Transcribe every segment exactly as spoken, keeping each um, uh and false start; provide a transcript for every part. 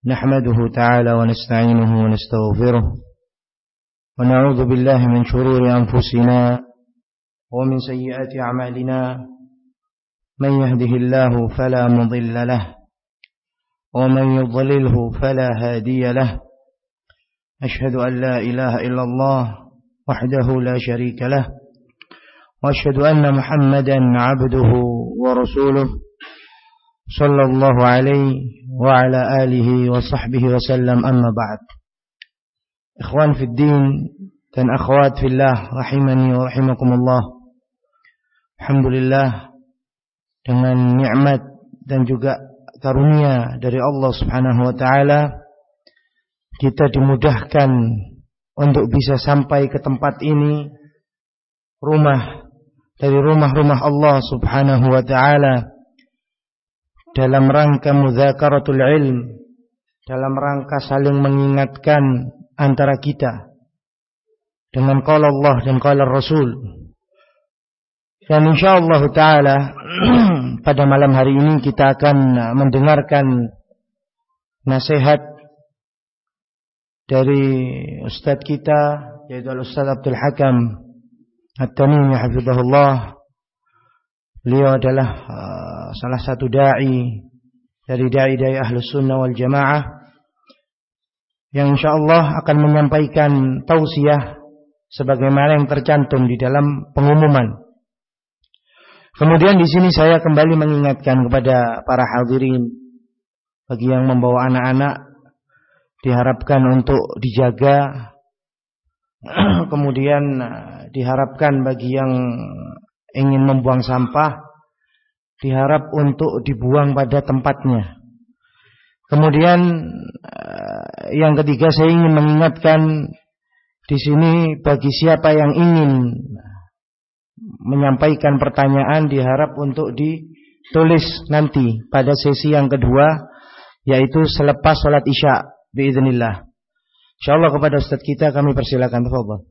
نحمده تعالى ونستعينه ونستغفره ونعوذ بالله من شرور أنفسنا ومن سيئات أعمالنا من يهده الله فلا مضل له ومن يضلله فلا هادي له أشهد أن لا إله إلا الله وحده لا شريك له وأشهد أن محمدا عبده ورسوله صلى الله عليه وعلى آله وصحبه وسلم أما بعد. Ikhwan fi din dan akhwat fillah rahimani wa rahimakumullah. Alhamdulillah, dengan nikmat dan juga karunia dari Allah Subhanahu wa taala kita dimudahkan untuk bisa sampai ke tempat ini, rumah dari rumah-rumah Allah Subhanahu wa taala, dalam rangka mudzakaratul ilm, dalam rangka saling mengingatkan antara kita dengan qala Allah dan qala Rasul. Dan insyaallah taala pada malam hari ini kita akan mendengarkan nasihat dari ustaz kita, yaitu Ustaz Abdul Hakam At-Tamimi hafizahullah. Beliau adalah uh, salah satu da'i dari da'i-da'i Ahlus Sunnah wal Jamaah yang insyaallah akan menyampaikan tausiah sebagaimana yang tercantum di dalam pengumuman. Kemudian di sini saya kembali mengingatkan kepada para hadirin, bagi yang membawa anak-anak diharapkan untuk dijaga. Kemudian diharapkan bagi yang ingin membuang sampah diharap untuk dibuang pada tempatnya. Kemudian yang ketiga, saya ingin mengingatkan di sini bagi siapa yang ingin menyampaikan pertanyaan diharap untuk ditulis nanti pada sesi yang kedua, yaitu selepas salat Isya biiznillah. Insyaallah kepada ustaz kita kami persilakan. Tafadhol.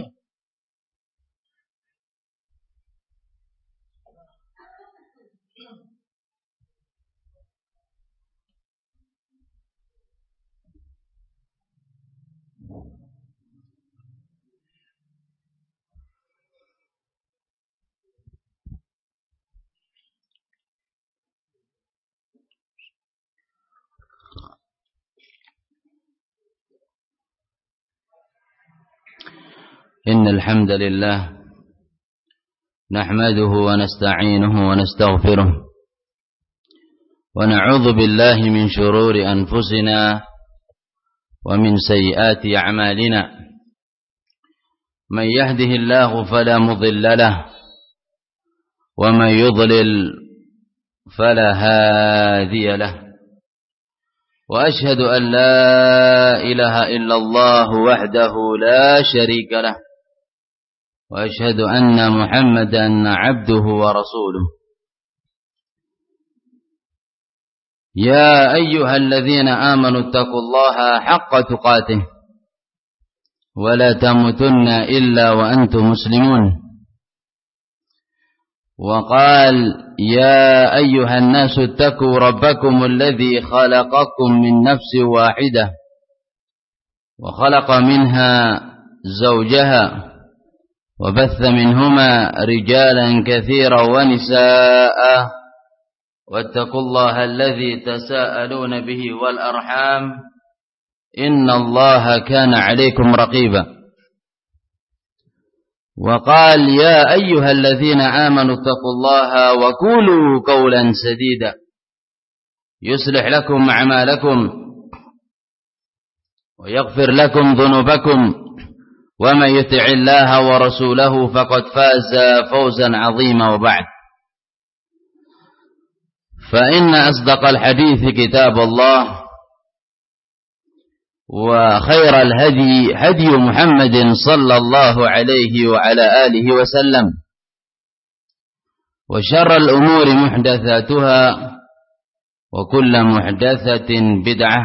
إن الحمد لله نحمده ونستعينه ونستغفره ونعوذ بالله من شرور أنفسنا ومن سيئات أعمالنا من يهده الله فلا مضل له ومن يضلل فلا هادي له وأشهد أن لا إله إلا الله وحده لا شريك له وأشهد أن محمدا عبده ورسوله يا أيها الذين آمنوا اتقوا الله حق تقاته ولا تموتن إلا وأنتم مسلمون وقال يا أيها الناس اتقوا ربكم الذي خلقكم من نفس واحدة وخلق منها زوجها وبث منهما رجالا كثيرا ونساء واتقوا الله الذي تساءلون به والأرحام إن الله كان عليكم رقيبا وقال يا أيها الذين آمنوا اتقوا الله وقولوا قولا سديدا يصلح لكم أعمالكم ويغفر لكم ذنوبكم ومن يطع الله ورسوله فقد فاز فوزا عظيما وبعد فإن أصدق الحديث كتاب الله وخير الهدي هدي محمد صلى الله عليه وعلى آله وسلم وشر الأمور محدثاتها وكل محدثة بدعة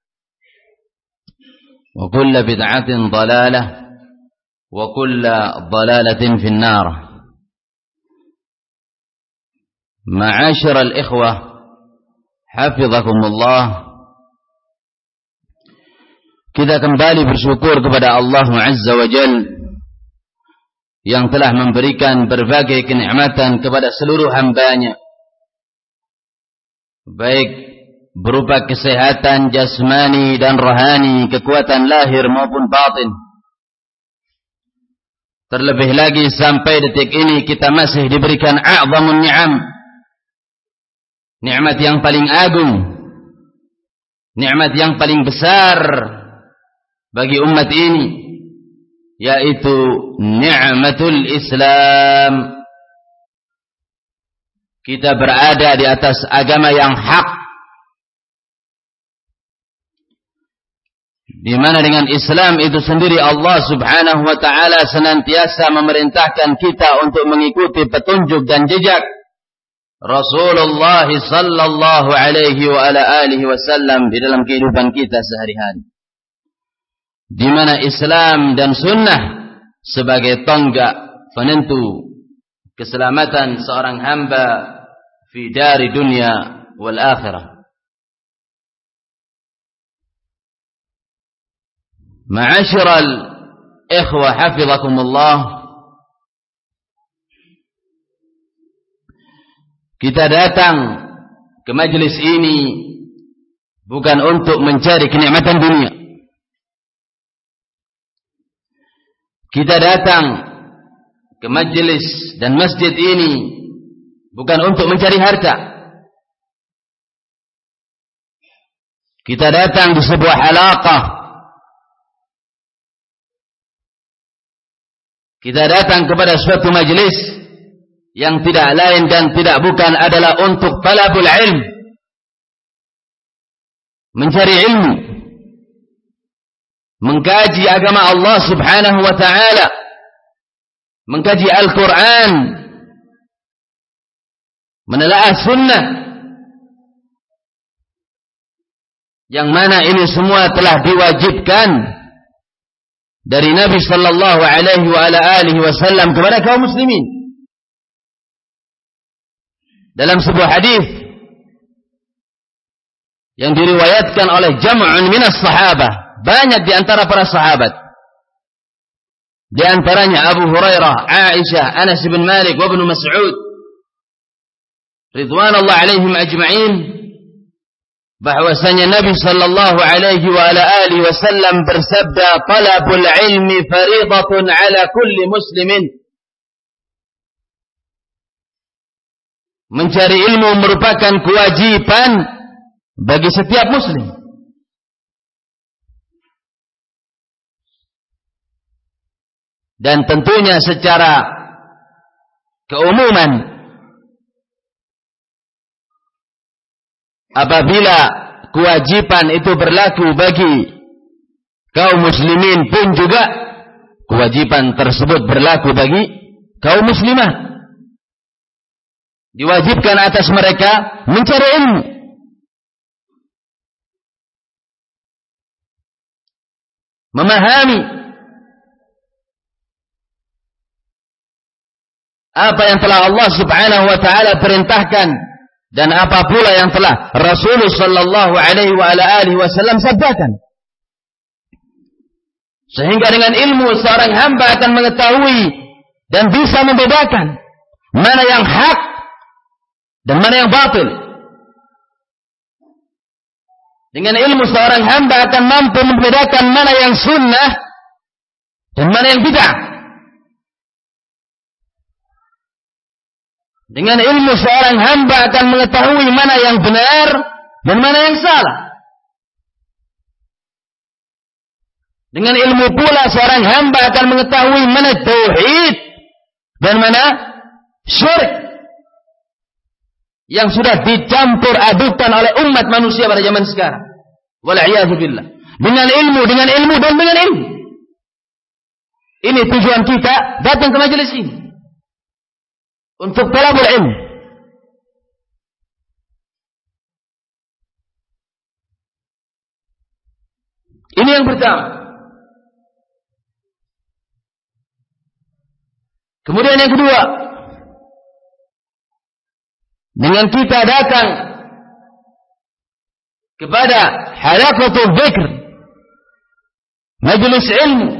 وكل بدعة ضلالة وكل ضلالة في النار. معاشر الإخوة حفظكم الله kita kembali bersyukur kepada Allah Azza wa Jalla yang telah memberikan berbagai kenikmatan kepada seluruh hamba-Nya, baik berupa kesehatan jasmani dan rohani, kekuatan lahir maupun batin. Terlebih lagi sampai detik ini kita masih diberikan a'zamun ni'am, nikmat yang paling agung, nikmat yang paling besar bagi umat ini, yaitu ni'matul Islam. Kita berada di atas agama yang hak, di mana dengan Islam itu sendiri Allah Subhanahu wa taala senantiasa memerintahkan kita untuk mengikuti petunjuk dan jejak Rasulullah sallallahu alaihi wa ala alihi wasallam di dalam kehidupan kita sehari-hari, di mana Islam dan sunnah sebagai tonggak penentu keselamatan seorang hamba fi dari dunia wal akhirah. Ma'asyiral ikhwah hafizakumullah, kita datang ke majelis ini bukan untuk mencari kenikmatan dunia. Kita datang ke majelis dan masjid ini bukan untuk mencari harta. Kita datang di sebuah halaqah. Kita datang kepada suatu majelis yang tidak lain dan tidak bukan adalah untuk talabul ilm, mencari ilmu, mengkaji agama Allah Subhanahu wa ta'ala, mengkaji Al-Quran, menelaah sunnah, yang mana ini semua telah diwajibkan dari Nabi sallallahu alaihi wa ala alihi wasallam kepada kaum muslimin. Dalam sebuah hadis yang diriwayatkan oleh jam'un minas sahabah, banyak di antara para sahabat, di antaranya Abu Hurairah, Aisyah, Anas bin Malik, wa Ibnu Mas'ud ridwanullah alaihim ajma'in, bahwasanya Nabi sallallahu alaihi wa ala alihi wasallam bersabda, talabul ilmi fariidatun ala kulli muslimin. Mencari ilmu merupakan kewajiban bagi setiap muslim. Dan tentunya secara keumuman, apabila kewajiban itu berlaku bagi kaum muslimin pun juga kewajiban tersebut berlaku bagi kaum muslimah. Diwajibkan atas mereka mencari ilmu, memahami apa yang telah Allah Subhanahu wa taala perintahkan dan apa pula yang telah Rasulullah sallallahu alaihi wa ala alihi wasallam sabdakan. Sehingga dengan ilmu seorang hamba akan mengetahui dan bisa membedakan mana yang hak dan mana yang batil. Dengan ilmu seorang hamba akan mampu membedakan mana yang sunnah dan mana yang bid'ah. Dengan ilmu seorang hamba akan mengetahui mana yang benar dan mana yang salah. Dengan ilmu pula seorang hamba akan mengetahui mana tauhid dan mana syirik yang sudah dicampur adukan oleh umat manusia pada zaman sekarang. Wal'iyadzu billah. Dengan ilmu, dengan ilmu dan dengan ilmu. Ini tujuan kita datang ke majelis ini. Untuk talabul ilmu. Ini yang pertama. Kemudian yang kedua, dengan kita datang kepada halaqatul dzikr, majelis ilmu.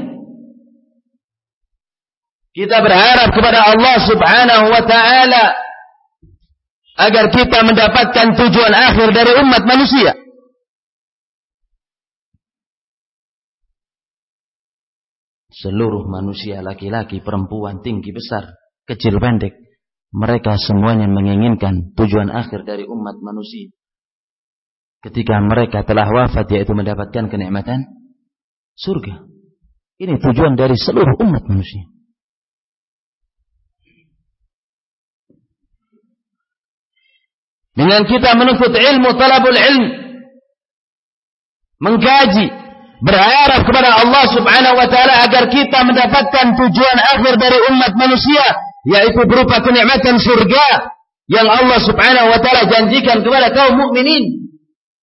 Kita berharap kepada Allah Subhanahu wa ta'ala agar kita mendapatkan tujuan akhir dari umat manusia. Seluruh manusia, laki-laki, perempuan, tinggi, besar, kecil, pendek, mereka semuanya menginginkan tujuan akhir dari umat manusia. Ketika mereka telah wafat, yaitu mendapatkan kenikmatan surga. Ini tujuan dari seluruh umat manusia. Dengan kita menuntut ilmu, talabul ilm, mengkaji, berharap kepada Allah Subhanahu wa ta'ala agar kita mendapatkan tujuan akhir dari umat manusia, yaitu berupa kenikmatan surga yang Allah Subhanahu wa ta'ala janjikan kepada kaum mukminin.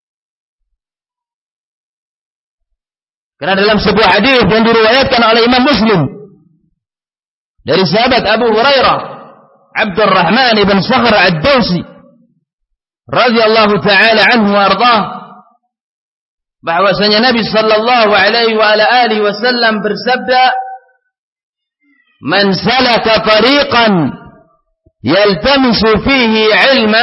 Karena dalam sebuah hadis yang diriwayatkan oleh Imam Muslim dari sahabat Abu Hurairah Abdurrahman ibn Sakhr ad-Dawsi radhiyallahu ta'ala anhu wa ardhah, bahwasanya Nabi sallallahu alaihi wa ala alihi wasallam bersabda, "Man salaka tariqan yaltamisu fihi ilma,"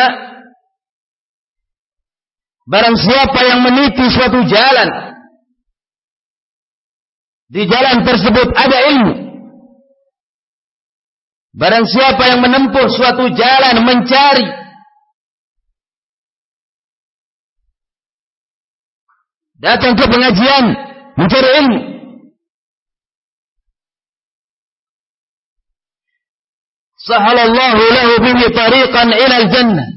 barang siapa yang meniti suatu jalan, di jalan tersebut ada ilmu. Barang siapa yang menempuh suatu jalan mencari, datang ke pengajian, mencari ilmu, sahalallahu lahu bihi tariqan ilal jannah,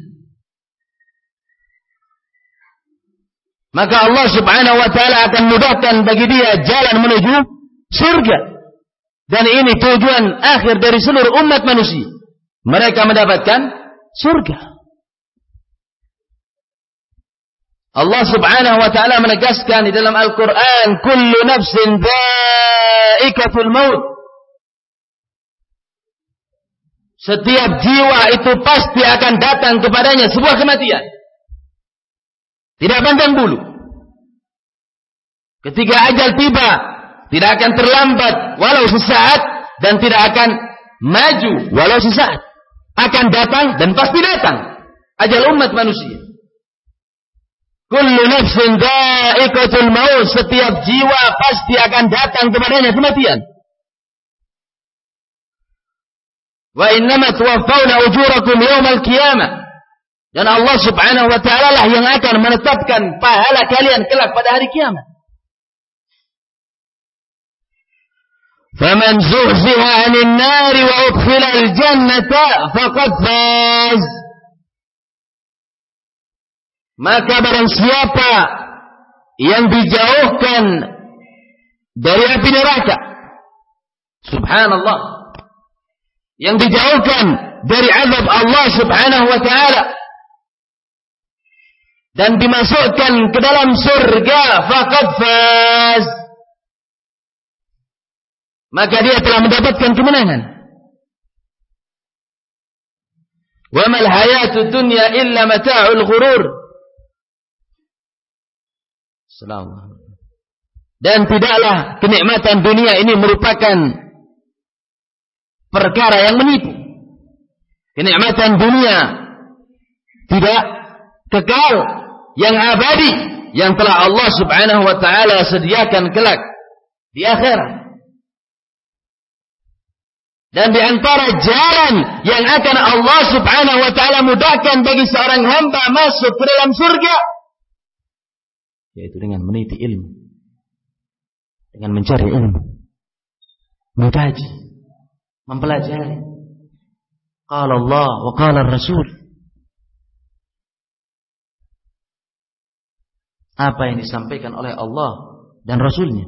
maka Allah Subhanahu wa ta'ala akan mudahkan bagi dia jalan menuju surga. Dan ini tujuan akhir dari seluruh umat manusia, mereka mendapatkan surga. Allah Subhanahu wa ta'ala menegaskan di dalam Al-Quran, kullu nafsin dha'iqatul maut, setiap jiwa itu pasti akan datang kepadanya sebuah kematian, tidak pandang bulu. Ketika ajal tiba, tidak akan terlambat walau sesaat, dan tidak akan maju walau sesaat. Akan datang dan pasti datang ajal umat manusia. Kullu nafsin dha'iqatul maut, setiap jiwa pasti akan datang kepadanya kematian. Wa innama tuwaffawna ujurakum yawmal qiyamah, dan Allah Subhanahu wa ta'ala lah yang akan menetapkan pahala kalian kelak pada hari kiamat. Faman zuhziha 'anil nari wa udkhila al-jannata faqad faz. Maka barang siapa yang dijauhkan dari api neraka, subhanallah, yang dijauhkan dari azab Allah Subhanahu wa ta'ala dan dimasukkan ke dalam surga, faqad faz, maka dia telah mendapatkan kemenangan. Wa mal hayatud dunya illa mata'ul ghurur. Dan tidaklah kenikmatan dunia ini merupakan perkara yang menipu. Kenikmatan dunia tidak kekal, yang abadi, yang telah Allah Subhanahu wa ta'ala sediakan kelak di akhirat. Dan di antara jalan yang akan Allah Subhanahu wa ta'ala mudahkan bagi seorang hamba masuk ke dalam surga, yaitu dengan meniti ilmu, dengan mencari ilmu, mengkaji, mempelajari. Qala Allah wa qala Rasul. Apa yang disampaikan oleh Allah dan Rasulnya.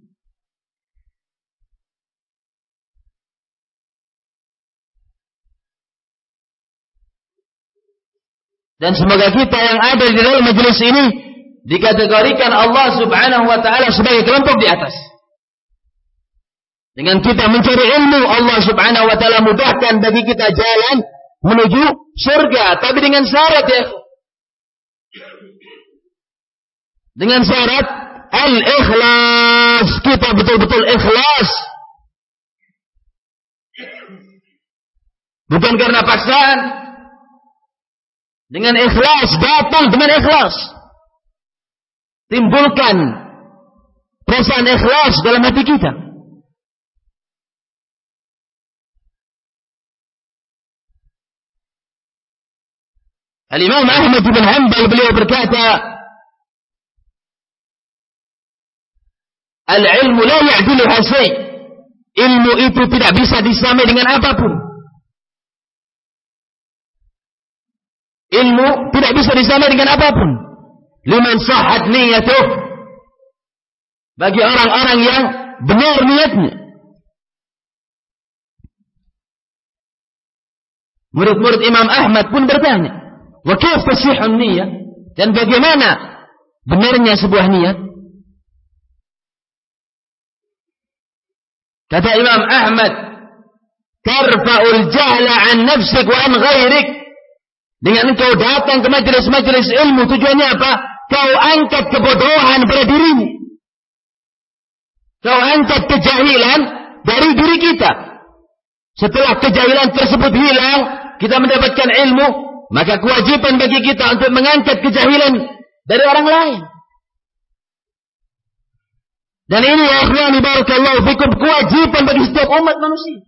Dan semoga kita yang ada di dalam majelis ini dikategorikan Allah Subhanahu wa ta'ala sebagai kelompok di atas. Dengan kita mencari ilmu, Allah Subhanahu wa ta'ala mudahkan bagi kita jalan menuju surga. Tapi dengan syarat, ya, dengan syarat al-ikhlas. Kita betul-betul ikhlas. Bukan karena paksaan. Dengan ikhlas, datang dengan ikhlas. Timbulkan perasaan ikhlas dalam hati kita. Al-Imam Ahmad bin Hanbal beliau berkata, al-ilmu la ya'dilu hasai. Ilmu itu tidak bisa disamai dengan apapun. Ilmu tidak bisa disamai dengan apapun. Liman sahhat niyatuh. Bagi orang-orang yang benar niatnya. Murid-murid Imam Ahmad pun bertanya, wa kayfa tasihhun niyyah? Dan bagaimana benarnya sebuah niat? Kata Imam Ahmad, tarfa'ul jahla an nafsik wa an ghairik. Dengan engkau datang ke majelis-majelis ilmu, tujuannya apa? Kau angkat kebodohan pada dirimu. Kau angkat kejahilan dari diri kita. Setelah kejahilan tersebut hilang, kita mendapatkan ilmu, maka kewajiban bagi kita untuk mengangkat kejahilan dari orang lain. Dan ini ya akhwani barakallahu fikum, kewajiban bagi setiap umat manusia.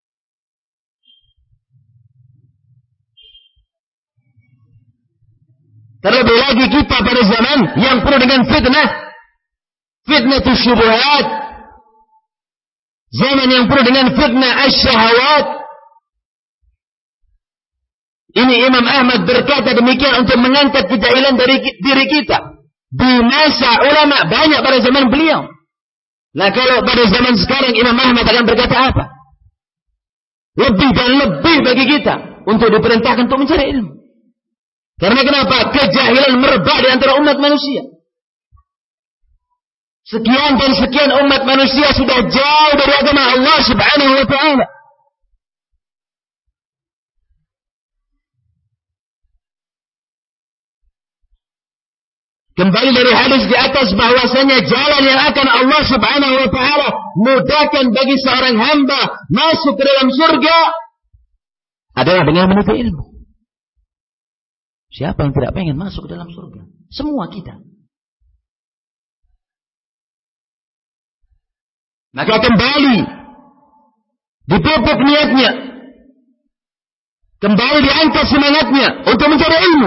Terlebih lagi kita pada zaman yang penuh dengan fitnah. Fitnah syubhat. Zaman yang penuh dengan fitnah asyahawat. Ini Imam Ahmad berkata demikian untuk mengangkat kejahilan dari diri kita. Di masa ulama banyak pada zaman beliau. Nah kalau pada zaman sekarang Imam Ahmad akan berkata apa? Lebih dan lebih bagi kita untuk diperintahkan untuk mencari ilmu. Karena kenapa? Kejahilan merebak di antara umat manusia. Sekian dan sekian umat manusia sudah jauh dari agama Allah Subhanahu wa ta'ala. Kembali dari hadis di atas bahwasanya jalan yang akan Allah Subhanahu wa ta'ala mudahkan bagi seorang hamba masuk ke dalam surga adalah dengan menuntut ilmu. Siapa yang tidak pengen masuk ke dalam surga? Semua kita. Maka kembali dipupuk niatnya, kembali diangkat semangatnya untuk mencari ilmu.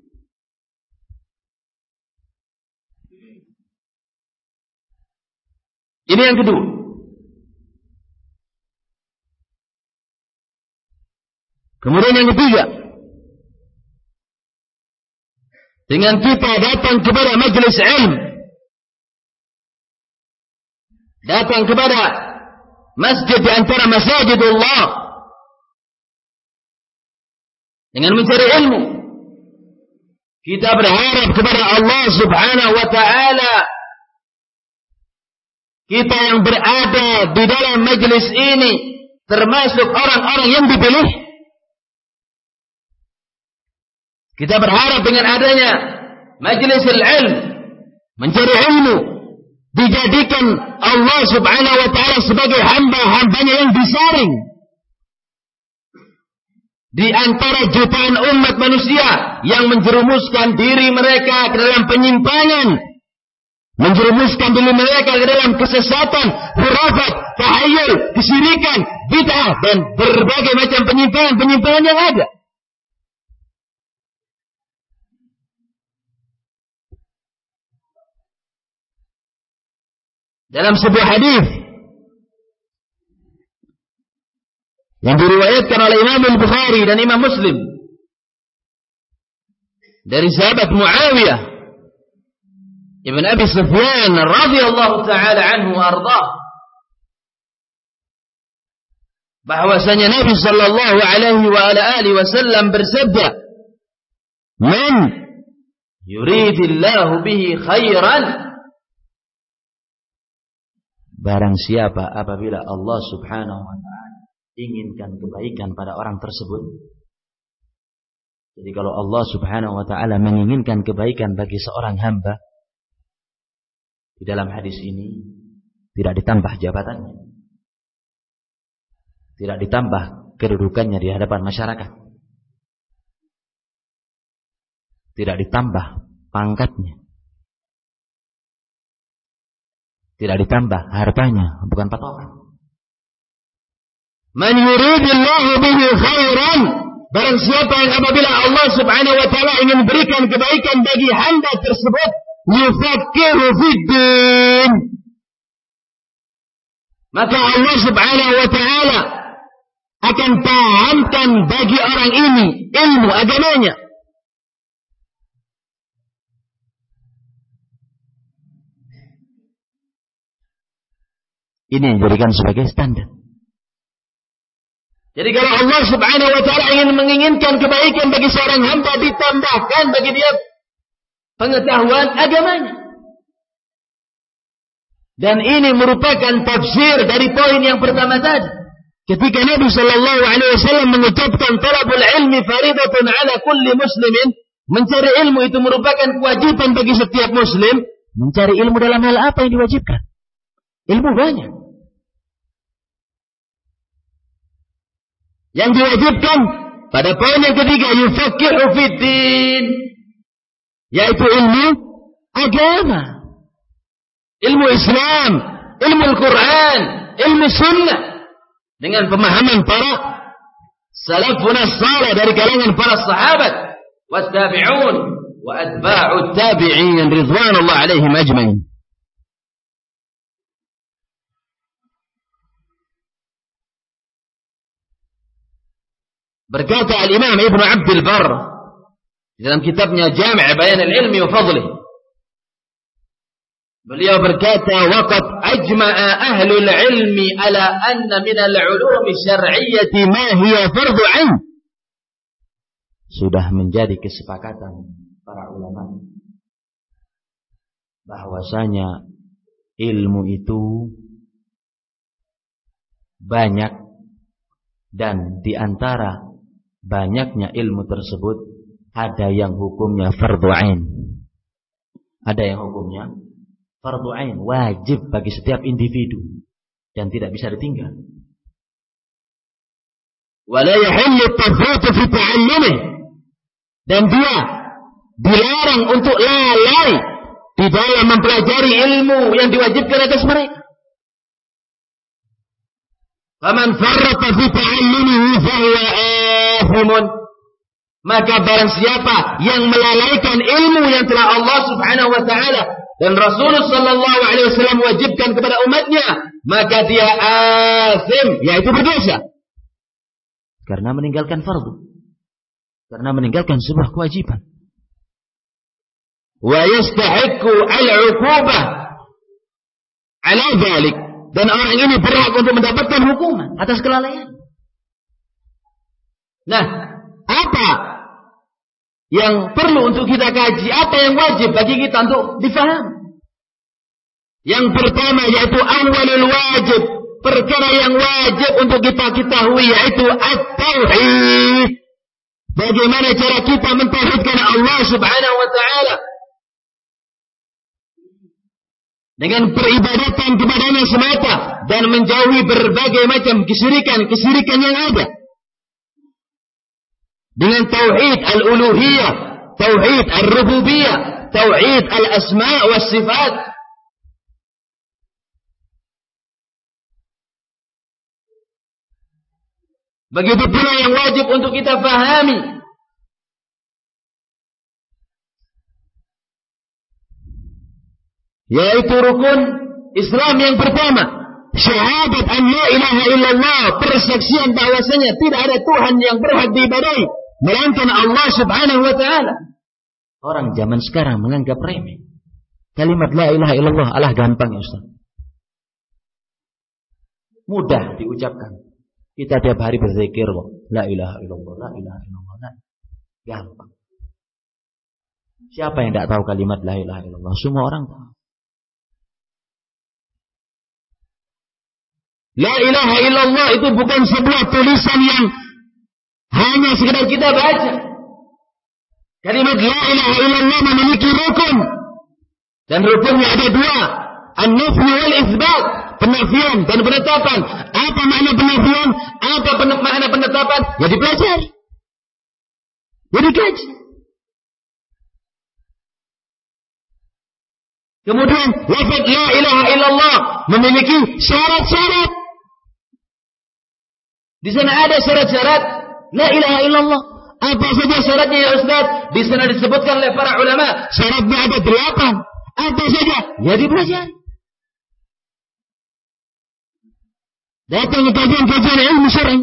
Ini yang kedua. Kemudian yang ketiga, dengan kita datang kepada majelis ilmu, datang kepada masjid di antara masajidullah, dengan mencari ilmu, kita berharap kepada Allah Subhanahu wa ta'ala. Kita yang berada di dalam majelis ini termasuk orang-orang yang dipilih. Kita berharap dengan adanya majelis ilmu, mencari ilmu, dijadikan Allah Subhanahu wa ta'ala sebagai hamba-hambanya yang disaring di antara jutaan umat manusia yang menjerumuskan diri mereka ke dalam penyimpangan, menjerumuskan diri mereka ke dalam kesesatan, khurafat, tahayul, kesyirikan, bid'ah, dan berbagai macam penyimpangan-penyimpangan yang ada. Dalam sebuah hadis yang diriwayatkan oleh Imam Al-Bukhari dan Imam Muslim dari sahabat Muawiyah Ibn Abi Sufyan radhiyallahu taala anhu wa ardhah, bahwasanya Nabi sallallahu alaihi wa ala alihi wasallam bersabda, "Man yuridillahu bihi khairan." Barang siapa apabila Allah Subhanahu wa ta'ala inginkan kebaikan pada orang tersebut. Jadi kalau Allah Subhanahu wa ta'ala menginginkan kebaikan bagi seorang hamba, Di dalam hadis ini tidak ditambah jabatannya, tidak ditambah kedudukannya di hadapan masyarakat, tidak ditambah pangkatnya, tidak ditambah hartanya, bukan patokan. Man yuridillahu bihi khairan, barang siapa yang apabila Allah Subhanahu wa taala ingin berikan kebaikan bagi hamba tersebut, yufaqihu fiddin, maka Allah Subhanahu wa taala akan pahamkan bagi orang ini ilmu agamanya. Ini yang dijadikan sebagai standar. Jadi kalau Allah Subhanahu wa taala ingin menginginkan kebaikan bagi seorang hamba, ditambahkan bagi dia pengetahuan agamanya. Dan ini merupakan tafsir dari poin yang pertama tadi. Ketika Nabi sallallahu alaihi wasallam mengucapkan talabul ilmi faridatun ala kulli muslimin, mencari ilmu itu merupakan kewajiban bagi setiap muslim. Mencari ilmu dalam hal apa yang diwajibkan? Ilmu banyak. Yang diwajibkan pada poin yang ketiga, yufaqihu fiddin, yaitu ilmu agama, ilmu Islam, ilmu Al-Quran, ilmu Sunnah, dengan pemahaman para salafun as-salih dari kalangan para sahabat, wa tabi'un wa atba'ut tabi'in ridwanullah alaihim ajmain. Berkata Al-Imam Ibnu Abdul Barr dalam kitabnya Jami' Bayan al-Ilmi wa Fadlih, beliau berkata, waqad ajma'a ahlul ilmi ala anna min al-ulum syar'iyyati ma hiya fardhu 'ain. Sudah menjadi kesepakatan para ulama bahwasanya ilmu itu banyak, dan di antara banyaknya ilmu tersebut ada yang hukumnya fardhu 'ain. Ada yang hukumnya fardhu 'ain, wajib bagi setiap individu dan tidak bisa ditinggal. Wala yahillu at-tafrit fi ta'allumih, dan dia dilarang untuk lalai di dalam mempelajari ilmu yang diwajibkan atas mereka. Faman farrata fi ta'allumihi fa huwa athimun, maka barang siapa yang melalaikan ilmu yang telah Allah Subhanahu wa taala dan Rasulullah sallallahu alaihi wasallam wajibkan kepada umatnya, maka dia athim, yaitu berdosa karena meninggalkan fardu, karena meninggalkan sebuah kewajiban. Wa yastahiqqu al-'uqubah 'ala dzalik, dan orang ini berhak untuk mendapatkan hukuman atas kelalaian. Nah, apa yang perlu untuk kita kaji? Apa yang wajib bagi kita untuk difahami? Yang pertama yaitu awalul wajib, perkara yang wajib untuk kita ketahui yaitu at-tauhid. Bagaimana cara kita mentauhidkan Allah Subhanahu wa taala dengan peribadatan kepadanya semata dan menjauhi berbagai macam kesyirikan-kesyirikan yang ada. Dengan tauhid al-uluhiyah, tauhid al-rububiyah, tauhid al-asma' wa sifat. Begitu pula yang wajib untuk kita fahami yaitu rukun Islam yang pertama, syahadat an la ilaha illallah, persaksian bahwasanya tidak ada Tuhan yang berhak diibadahi melainkan Allah Subhanahu wa taala. Orang zaman sekarang menganggap remeh kalimat la ilaha illallah. Alah, gampang ya Ustaz, mudah diucapkan. Kita tiap hari berzikir kok, la ilaha illallah, la ilaha illallah, la. Gampang. Siapa yang tidak tahu kalimat la ilaha illallah? Semua orang tahu. La ilaha illallah itu bukan sebuah tulisan yang hanya sekedar kita baca. Kalimat la ilaha illallah memiliki rukun, dan rukunnya ada dua. an-nafy wal itsbat, penafian dan penetapan. Apa makna penafian? Apa pen- makna penetapan? Ya dipelajari. Ya dikaji. Kemudian lafaz la ilaha illallah memiliki syarat-syarat. Di sana ada syarat-syarat la ilaha illallah. Apa saja syaratnya ya Ustaz? Di sana disebutkan oleh para ulama. Syaratnya ada delapan. Apa saja? Ya dipelajari. Datang ke kajian-kajian ilmu syar'i.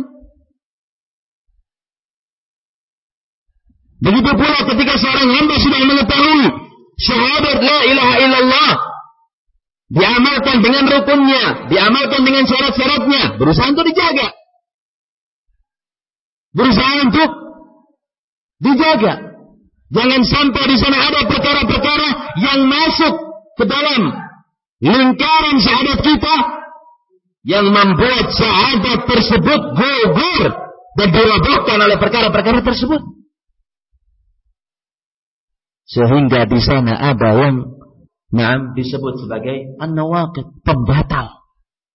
Begitu pula ketika seorang hamba sudah mengetahui syahadat la ilaha illallah, diamalkan dengan rukunnya, diamalkan dengan syarat-syaratnya, berusaha untuk dijaga. Berusaha untuk dijaga. Jangan sampai di sana ada perkara-perkara yang masuk ke dalam lingkaran syahadat kita yang membuat syahadat tersebut gugur dan dirobohkan oleh perkara-perkara tersebut. Sehingga di sana ada yang nah, disebut sebagai an-nawaqid, pembatal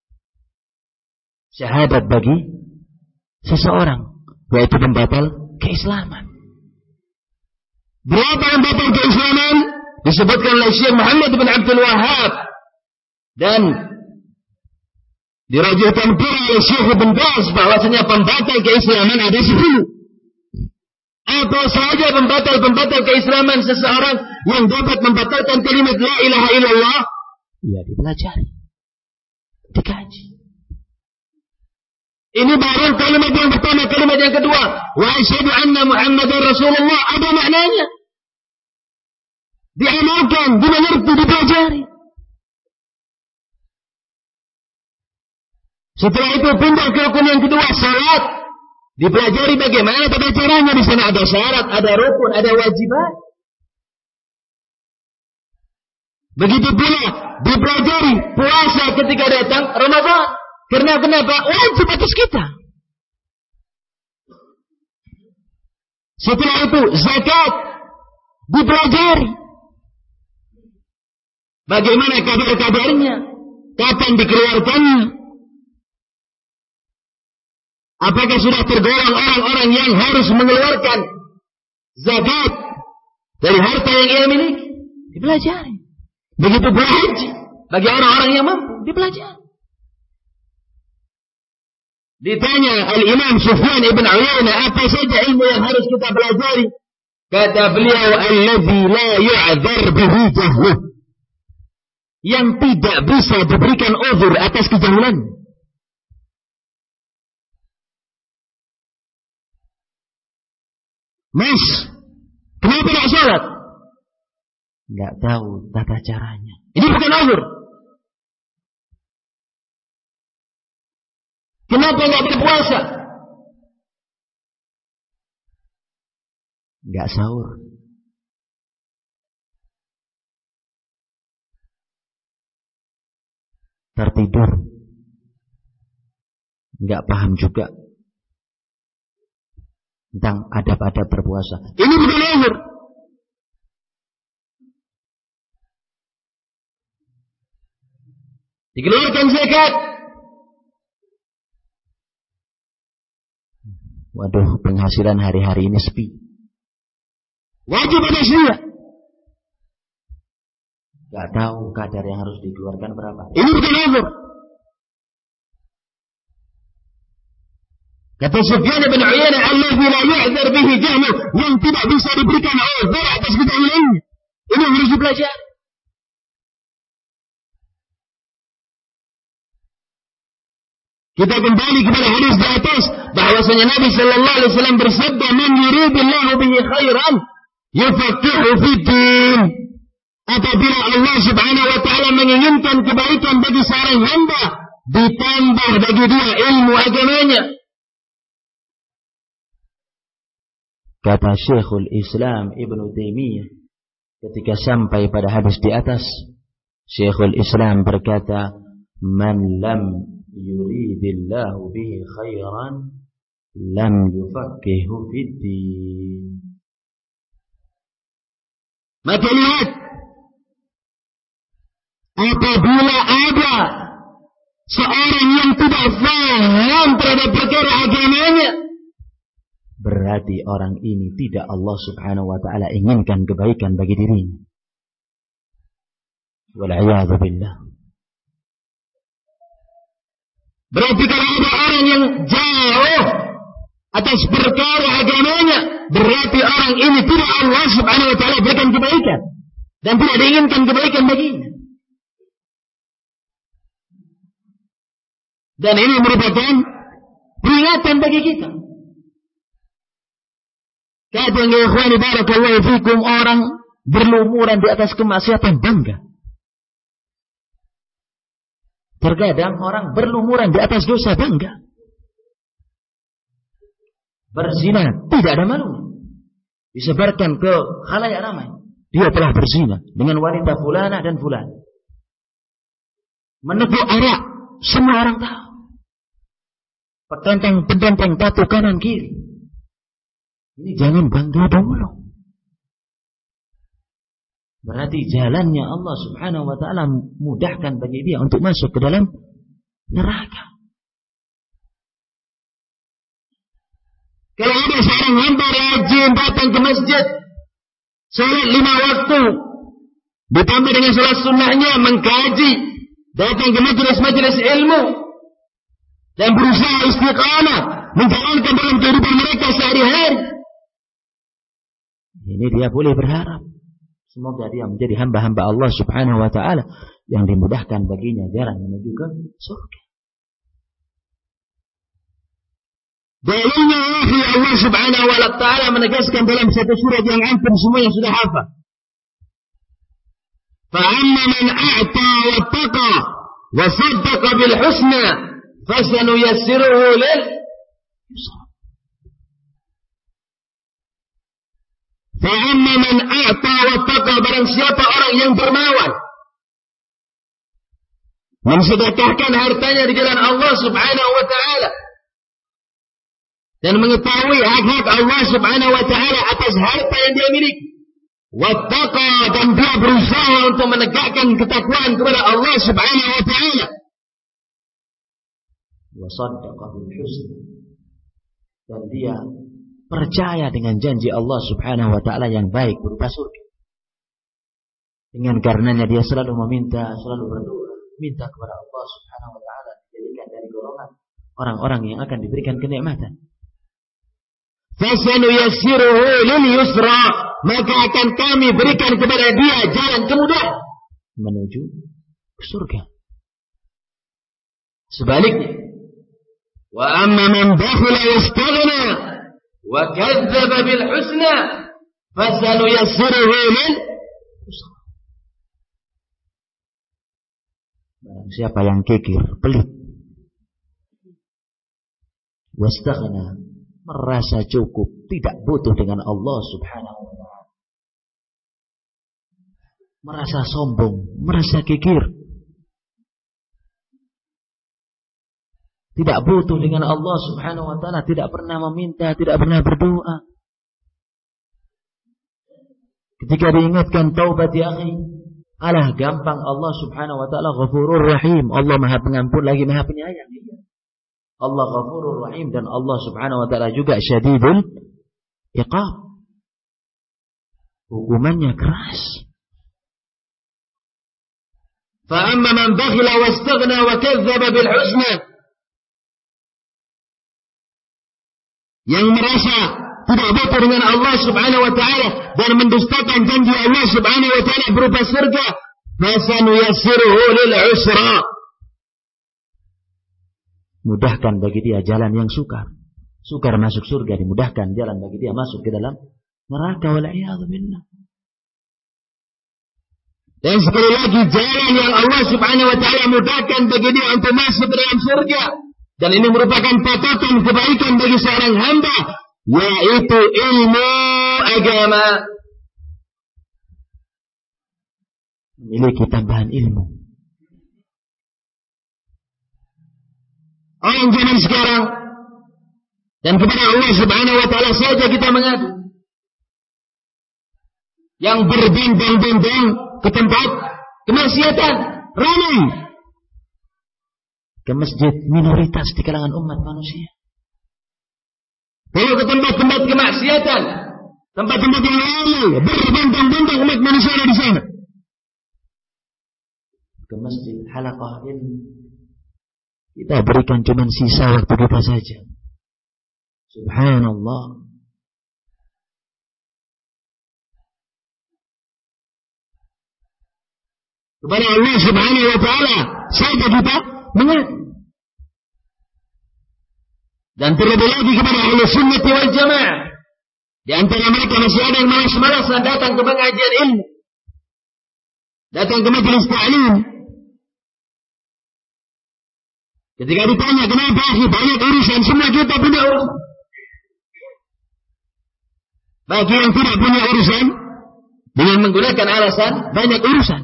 syahadat bagi seseorang, yaitu pembatal keislaman. Berapa pembatal keislaman? Disebutkan oleh Syekh Muhammad bin Abdul Wahhab dan dirajikan pula oleh Syekh Ibn Baz bahwasanya pembatal keislaman ada sepuluh. Apa saja pembatal-pembatal keislaman seseorang yang dapat membatalkan kalimat la ilaha illallah? Ya dipelajari, dikaji. Ini baru kalimat yang pertama. Kalimat yang kedua, wa asyhadu anna Muhammadar Rasulullah, ada maknanya. Diamalkan, dimengerti, dipelajari. Setelah itu pindah ke rukun yang kedua, salat. Dipelajari bagaimana tata caranya. Di sana ada syarat, ada rukun, ada wajibat. Begitu pula dipelajari puasa ketika datang Ramadan. Karena kenapa? Wajib atas kita. Setelah itu zakat dipelajari. Bagaimana kadar-kadarnya? Kapan dikeluarkannya? Apakah sudah tergolong orang-orang yang harus mengeluarkan zakat dari harta yang ia miliki? Dipelajari. Begitu pula haji bagi orang-orang yang mampu, dipelajari. Ditanya Al-Imam Sufyan ibn Uyainah, apa saja ilmu yang harus kita pelajari? Kata beliau, alladzi la yu'dzar bihi jahluh, yang tidak bisa diberikan uzur atas kejahilan. Mas, kenapa tidak sholat? Tidak tahu tata caranya. Ini bukan uzur. Kenapa tidak berpuasa? Tidak sahur. Tertidur. Tidak paham juga tentang adab-adab berpuasa. Ini bukan uzur. Dikeluarkan zakat. Waduh, penghasilan hari-hari ini sepi. Wajib atas dia. Gak tahu kadar yang harus dikeluarkan berapa. Ini bukan uzur. Kata Sufyan bin Uyainah, alladzi la yu'dzar bihi jahluh, yang tidak bisa diberikan uzur atas kejahilannya. Ini harus dipelajari. Kita kembali kepada hadis di atas bahwasanya Nabi sallallahu alaihi wasallam bersabda, "Man yuridillahu bihi khairan yufaqihu fid din." Apabila Allah Subhanahu wa taala menginginkan kebaikan bagi seorang hamba, ditambah bagi dia ilmu agamanya. Kata Syekhul Islam Ibnu Taimiyah ketika sampai pada hadis di atas, Syekhul Islam berkata, "Man lam yuridillahu bihi khairan lam yufaqihu fid din." Maka lihat, apabila ada seorang yang tidak paham terhadap perkara agamanya, berarti orang ini tidak Allah subhanahu wa ta'ala inginkan kebaikan bagi dirinya. Wal'iyadhu billah. Berarti kalau ada orang yang jauh atas perkara agamanya, berarti orang ini tidak Allah subhanahu wa ta'ala berikan kebaikan dan tidak diinginkan kebaikan baginya. Dan ini merupakan peringatan bagi kita. Kadang ya ikhwani barakallahu fikum, orang berlumuran di atas kemaksiatan bangga. Terkadang orang berlumuran di atas dosa bangga. Berzina tidak ada malu. Disebarkan ke khalayak ramai. Dia telah berzina dengan wanita fulana dan fulana. Meneguk arak, semua orang tahu. Petenteng-petenteng tatu kanan kiri. Ini jangan bangga dulu. Berarti jalannya Allah subhanahu wa ta'ala mudahkan bagi dia untuk masuk ke dalam neraka. Kalau ada seorang hamba rajin datang ke masjid, salat lima waktu, ditambah dengan salat sunnahnya, mengkaji, datang ke majelis-majelis ilmu, dan berusaha istiqamah menjalankan dalam kehidupan mereka sehari-hari, ini dia boleh berharap semoga dia menjadi hamba-hamba Allah subhanahu wa ta'ala yang dimudahkan baginya jalan menuju ke surga. Dalilnya Allah subhanahu wa ta'ala menegaskan dalam satu surat yang antum semua yang sudah hafal. فَأَمَّا مَنْ أَعْطَى وَاتَّقَى وَصَدَّقَ بِالْحُسْنَى فَسَنُيَسِّرُهُ لِلْيُسْرَى. فَأَمَّا مَنْ أَعْطَى وَاتَّقَى, barang siapa orang yang dermawan, mensedekahkan hartanya di jalan Allah subhanahu wa ta'ala, dan mengetahui hak-hak Allah subhanahu wa ta'ala atas harta yang dia miliki, wattaqa, dan dia berusaha untuk menegakkan ketakwaan kepada Allah subhanahu wa ta'ala, wa saddaqa bil husna, dan dia percaya dengan janji Allah subhanahu wa ta'ala yang baik berupa surga. Dengan karenanya dia selalu meminta, selalu berdoa, minta kepada Allah subhanahu wa ta'ala dijadikan dari golongan orang-orang yang akan diberikan kenikmatan. فَسَنُيَسِّرُهُ لِلْيُسْرَى, maka akan kami berikan kepada dia jalan kemudahan menuju ke surga. Sebaliknya, وَأَمَّا مَنْ بَخِلَ وَاسْتَغْنَى وَكَذَّبَ بِالْحُسْنَى فَسَنُيَسِّرُهُ لِلْيُسْرَى. Barang siapa yang kikir, pelit, wastaghna, merasa cukup, tidak butuh dengan Allah subhanahu wa ta'ala, merasa sombong, merasa kikir, tidak butuh dengan Allah subhanahu wa ta'ala, tidak pernah meminta, tidak pernah berdoa. Ketika diingatkan taubat ya akhi, alah gampang, Allah subhanahu wa ta'ala ghafurur rahim, Allah maha pengampun lagi maha penyayang. Allah ghafurur rahim, dan Allah subhanahu wa ta'ala juga syadidul iqab, hukumannya keras. فَأَمَّا مَنْ بَخِلَ وَاسْتَغْنَى وَكَذَّبَ بِالْحُسْنَى, yang merasa tidak butuh dengan Allah subhanahu wa ta'ala dan mendustakan janji Allah subhanahu wa ta'ala berupa surga, فَسَنُيَسِّرُهُ لِلْعُسْرَى, mudahkan bagi dia jalan yang sukar. Sukar masuk surga, dimudahkan jalan bagi dia masuk ke dalam neraka, wal'iyadzu billah. Dan sekali lagi, jalan yang Allah subhanahu wa ta'ala mudahkan bagi dia untuk masuk ke dalam surga, dan ini merupakan patokan kebaikan bagi seorang hamba, yaitu ilmu agama. Memiliki tambahan ilmu. Orang zaman sekarang, dan kepada Allah subhanahu wa ta'ala saja kita mengadu, yang berbindang-bindang ke tempat kemaksiatan, ramai ke masjid minoritas di kalangan umat manusia. Kalau ke tempat-tempat kemaksiatan, tempat-tempat yang lain, berbantang-bantang umat manusia ada di sana. Ke masjid halaqah ilmu, kita berikan cuma sisa waktu kita saja. Subhanallah. Kepada Allah Subhanahu wa taala saja kita mengaku. Dan terlebih lagi kepada ahli sunnah wal jamaah. Di antara mereka masih ada yang malas-malasan datang ke pengajian ilmu, datang ke majelis ta'lim. Ketika ditanya kenapa akhi banyak urusan, semua kita punya urusan. Bagi yang tidak punya urusan, dengan menggunakan alasan banyak urusan.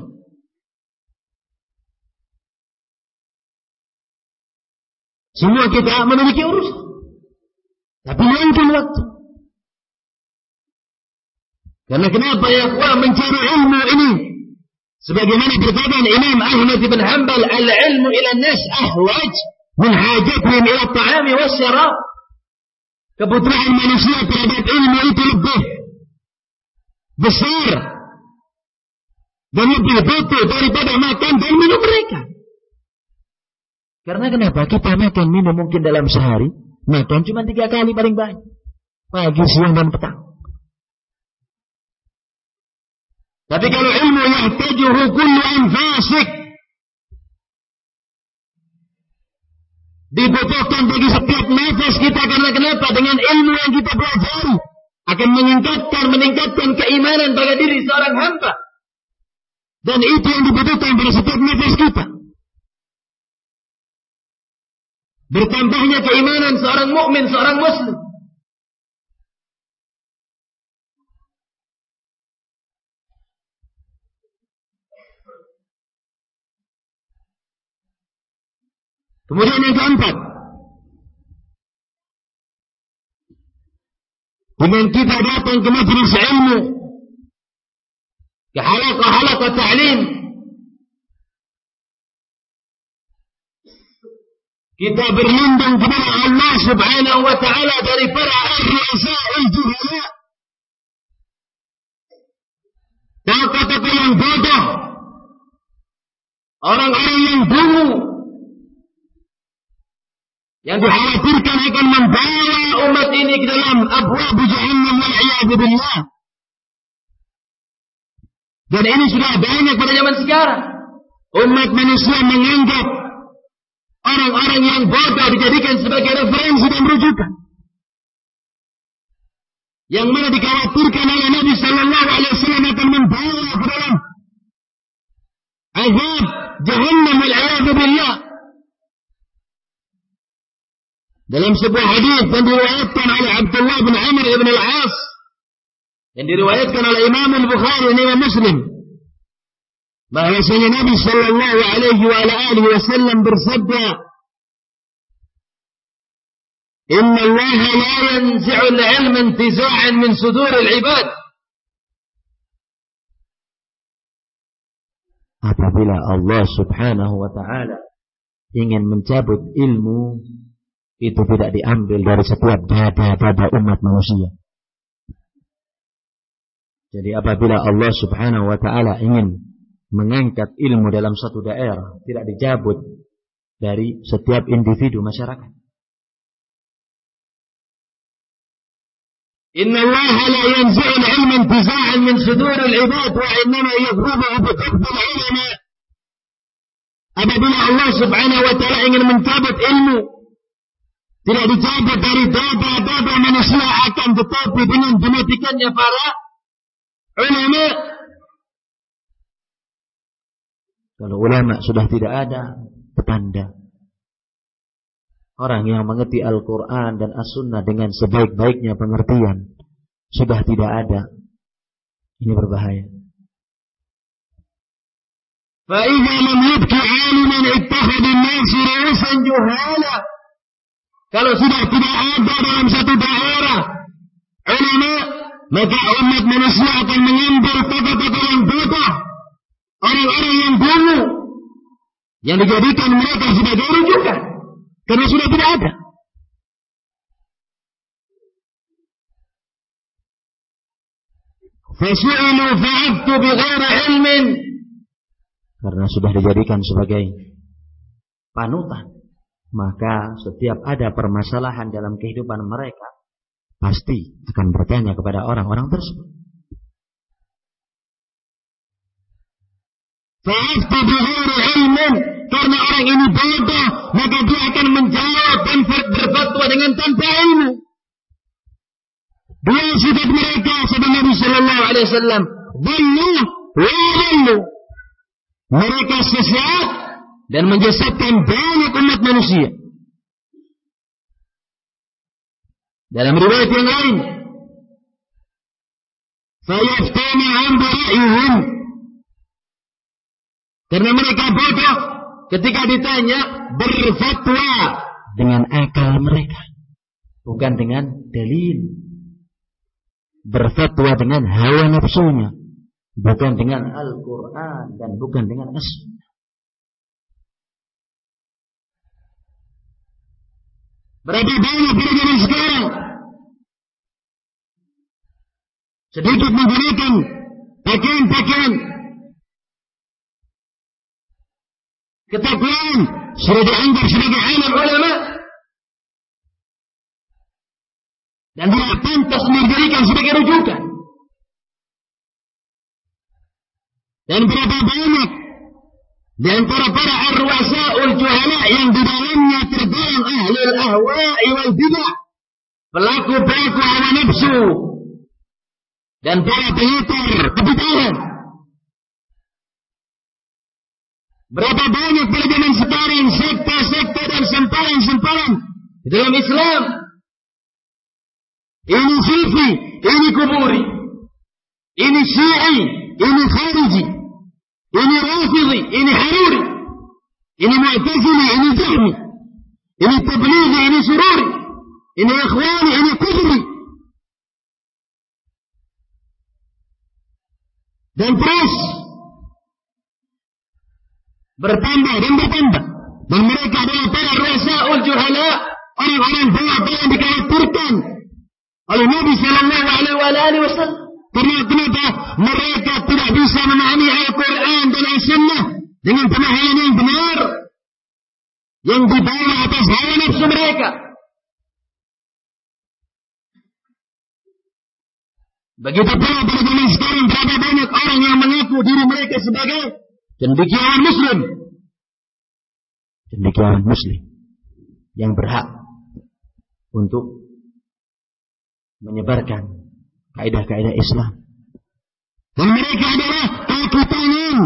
Semua kita memiliki urusan, tapi mungkin waktu. Karena kenapa ya ikhwan mencari ilmu ini? Sebagaimana berkata Imam Ahmad bin Hanbal, al-ilmu ila an-nas ahwaj min hajatihim ila at-ta'ami was-syarab. Kebutuhan manusia terhadap ilmu itu lebih besar dan lebih butuh daripada makan dan minum mereka. Karena kenapa? Kita makan minum mungkin dalam sehari, makan cuma tiga kali paling banyak, pagi, siang, dan petang. Tapi kalau ilmu yahtajuhu kullu anfasik, dibutuhkan bagi setiap nafas kita. Karena kenapa? Dengan ilmu yang kita pelajari akan meningkatkan meningkatkan keimanan pada diri seorang hamba. Dan itu yang dibutuhkan pada setiap nafas kita. Bertambahnya keimanan seorang mukmin, seorang muslim. Kemudian yang keempat, dengan kita datang ke majelis ilmu, ke halaqah-halaqah ta'lim, kita berlindung kepada Allah Subhanahu wa taala dari para ar-ru'asa'il juhala, tokoh-tokoh yang bodoh, orang-orang yang dungu, yang dikhawatirkan akan membawa umat ini ke dalam abwab jahannam wal a'yadu billah. Dan ini sudah banyak pada zaman sekarang. Umat manusia menganggap orang-orang yang bodoh dijadikan sebagai referensi dan rujukan. Yang mana dikhawatirkan oleh Nabi sallallahu alaihi wasallam akan membawa ke dalam azab jahannam wal a'yadu billah. Dalam sebuah hadis yang diriwayatkan oleh Abdullah bin Amr ibn al-As, yang diriwayatkan oleh Imam al-Bukhari dan Imam Muslim, bahwasanya Nabi sallallahu alaihi wa alihi wasallam bersabda, "Inna Allah la yanzi'u al-'ilma intiza'an min sudur al-'ibad." Apabila Allah Subhanahu wa taala ingin mencabut ilmu, itu tidak diambil dari setiap dada-dada umat manusia. Jadi apabila Allah Subhanahu wa taala ingin mengangkat ilmu dalam satu daerah, tidak dicabut dari setiap individu masyarakat. Inna Allah la yanzi'u al-'ilma intiza'an min sudur al-'ibad wa innama yadhrubuhu bi qabd al-'ulama. Apabila Allah Subhanahu wa taala ingin mencabut ilmu, tidak dicabut dari dada-dada manusia, akan tetapi dengan dimatikannya para ulama. Kalau ulama sudah tidak ada, petanda. Orang yang mengerti Al-Quran dan As-Sunnah dengan sebaik-baiknya pengertian sudah tidak ada. Ini berbahaya. فَإِذَا لَمْ يَبْكِ عَالِمًا اتَّخَذَ النَّاسُ رُؤُوسًا جُهَالًا. Kalau sudah tidak ada dalam satu daerah ulama, maka umat manusia akan mengambil tokoh-tokoh yang bodoh, orang-orang yang dungu, yang dijadikan mereka sebagai rujukan karena sudah tidak ada. Fasu'ilu fa'abtu bighairi ilmin, karena sudah dijadikan sebagai panutan, maka setiap ada permasalahan dalam kehidupan mereka pasti akan bertanya kepada orang-orang tersebut. Fa'abtu bighairi ilmin, karena orang ini bodoh, maka dia akan menjawab dan berfatwa dengan tanpa ilmu. Dua sifat mereka sabda Nabi sallallahu alaihi wasallam, dhallu wa dhallu. Mereka sesat dan menyesatkan banyak umat manusia. Dalam riwayat yang lain, fayaftuna 'an ra'yihim, karena mereka bodoh ketika ditanya berfatwa dengan akal mereka, bukan dengan dalil. Berfatwa dengan hawa nafsunya, bukan dengan Al-Quran dan bukan dengan As-Sunnah. Berapa banyak pada zaman sekarang sedikit menggunakan pakaian-pakaian ketakwaan sudah dianggap sebagai alim ulama dan tidak pantas dijadikan sebagai rujukan. Dan berapa banyak di antara para arwasaul juhala yang di dalamnya tergolong ahlul ahwa'i wal bidah, pelaku-pelaku hawa nafsu dan para pengitar kebid'ahan. Berapa banyak pada zaman sekarang sekte-sekte dan sempalan-sempalan di dalam Islam. Ini Sufi, ini Kuburi, ini Syi'i, ini Khariji, ini Rafidhi, ini Haruri, ini Mu'tazili, ini Jahmi, ini Tablighi, ini Sururi, ini Ikhwani, ini Qudri. Dan terus bertambah dan bertambah. Dan mereka adalah para ru'asaul juhala, orang-orang bawah yang dikhawatirkan oleh Nabi sallallahu alaihi wasallam. Karena kenapa? Mereka tidak bisa memahami Al-Quran dan As-Sunnah dengan pemahaman yang benar, yang dibawa atas hawa nafsu mereka. Begitu pula pada zaman sekarang berapa banyak orang yang mengaku diri mereka sebagai cendekiawan Muslim, cendekiawan Muslim yang berhak untuk menyebarkan kaidah-kaidah Islam. Dan mereka adalah kaki tangan,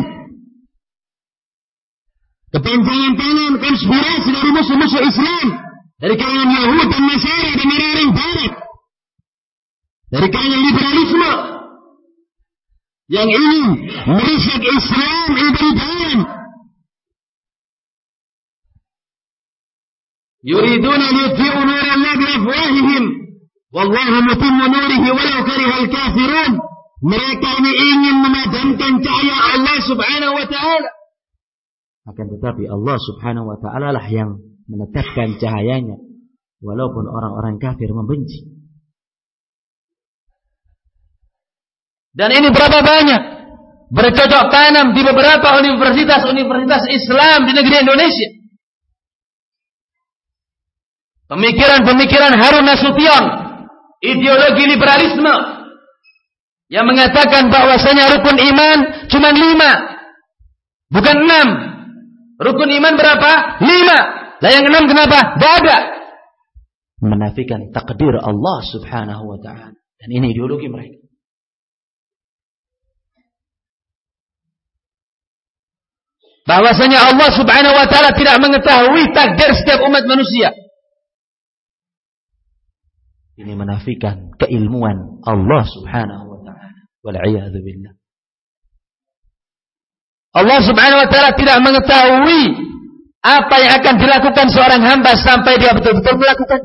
kepanjangan tangan konspirasi dari musuh-musuh Islam, dari kalangan Yahudi dan Nasara dan orang-orang Barat, dari kalangan liberalisme yang ingin merusak Islam dari dalam. Yuriduna liyutfi'u nurallahi biafwahihim wallahu mutimmu nurihi walau karihal kafirun. Mereka ini ingin memadamkan cahaya Allah subhanahu wa ta'ala, akan tetapi Allah subhanahu wa ta'ala lah yang menetapkan cahayanya walaupun orang-orang kafir membenci. Dan ini berapa banyak bercocok tanam di beberapa universitas-universitas Islam di negeri Indonesia. Pemikiran-pemikiran Harun Nasution, ideologi liberalisme yang mengatakan bahwasanya rukun iman cuma lima, bukan enam. Rukun iman berapa? Lima. Lah yang enam kenapa? Tidak ada. Menafikan takdir Allah subhanahu wa ta'ala. Dan ini ideologi mereka. Bahwasanya Allah subhanahu wa ta'ala tidak mengetahui takdir setiap umat manusia. Ini menafikan keilmuan Allah subhanahu wa ta'ala. Wal'iyadhu billah. Allah subhanahu wa ta'ala tidak mengetahui apa yang akan dilakukan seorang hamba sampai dia betul-betul melakukan.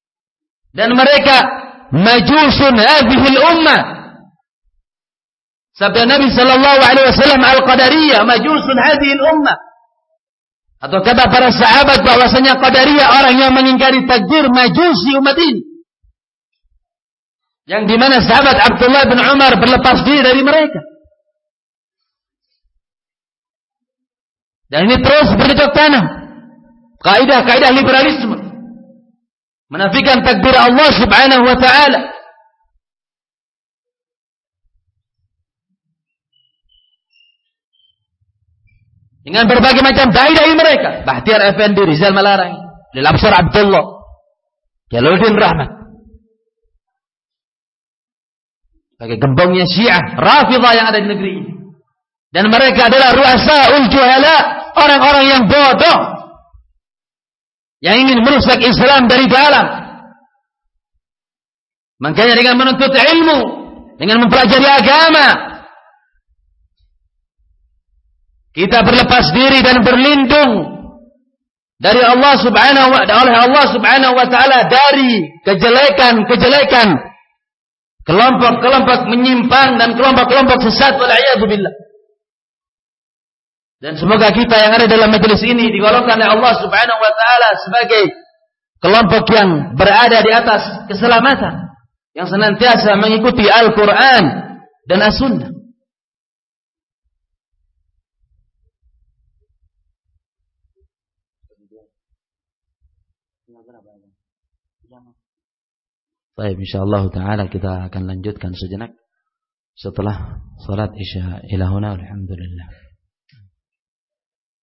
Dan mereka majusun hadhil ummah, Sabda Nabi sallallahu alaihi wasallam, al-qadariyah majusun hadhihi al-ummah. Atau kata para sahabat bahwasanya qadariyah orang yang mengingkari takdir, majusi umat ini. Yang dimana sahabat Abdullah bin Umar berlepas diri dari mereka. Dan ini terus bercocok tanam. Kaidah-kaidah liberalisme. Menafikan takdir Allah subhanahu wa ta'ala. Dengan berbagai macam dai-dai mereka. Bahtiar Effendi, Rizal Malarang, Lil Absar Abdullah, Jalaluddin Rahmat. Sebagai gembongnya Syiah, Rafidah yang ada di negeri ini. Dan mereka adalah ru'asa'ul juhala, orang-orang yang bodoh, yang ingin merusak Islam dari dalam. Makanya dengan menuntut ilmu, dengan mempelajari agama, kita berlepas diri dan berlindung dari Allah subhanahu wa oleh Allah subhanahu wa ta'ala dari kejelekan-kejelekan kelompok-kelompok menyimpang dan kelompok-kelompok sesat, wal'iyadzubillah. Dan semoga kita yang ada dalam majelis ini digolongkan oleh Allah subhanahu wa ta'ala sebagai kelompok yang berada di atas keselamatan, yang senantiasa mengikuti Al-Quran dan As-Sunnah. Baik, insyaallah taala kita akan lanjutkan sejenak setelah salat Isya ila huna. Alhamdulillah.